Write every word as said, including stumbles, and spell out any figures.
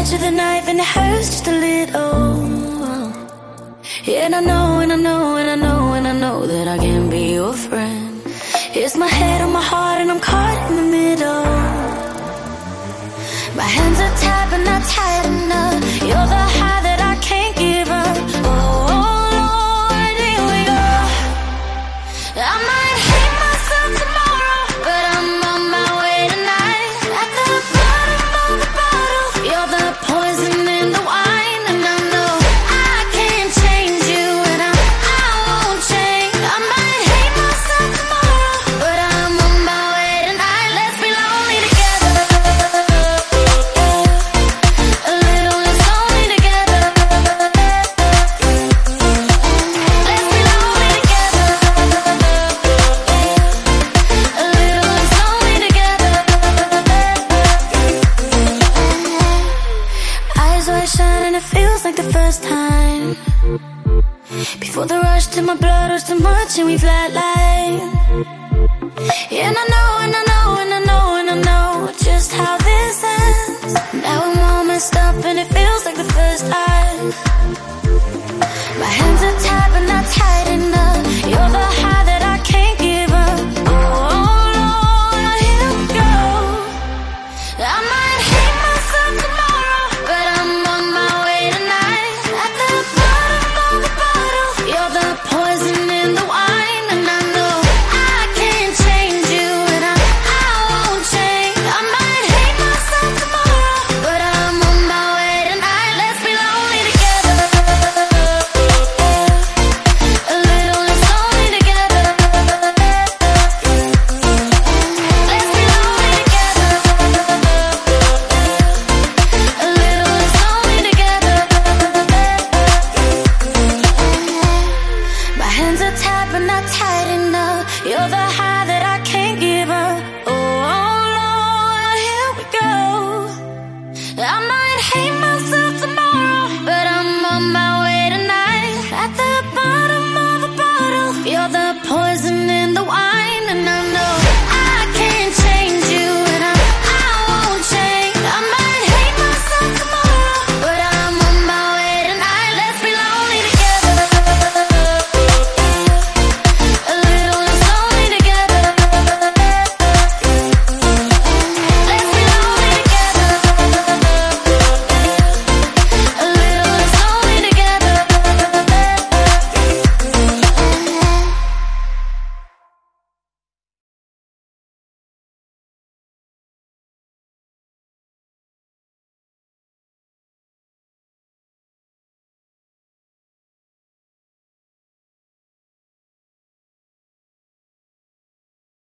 edge of the knife and it hurts just a little. Yeah, and I know, and I know, and I know, and I know that I can be your friend. It's my head on my heart and I'm caught in the middle. My hands are tied but not tight enough. You're the high that I can't give up. Oh Lord, here we go. I might hate myself tomorrow, but I'm on my way tonight. At the bottom of the bottle, you're the poison in the wine. And I know I can't change you, and I, I won't change. I might hate myself tomorrow, but I'm on my way tonight. Let's be lonely together, a little less lonely together. Let's be lonely together, a little less lonely together. Eyes wide shut and it feels like the first time. Before the rush to my blood was too much and we flatline.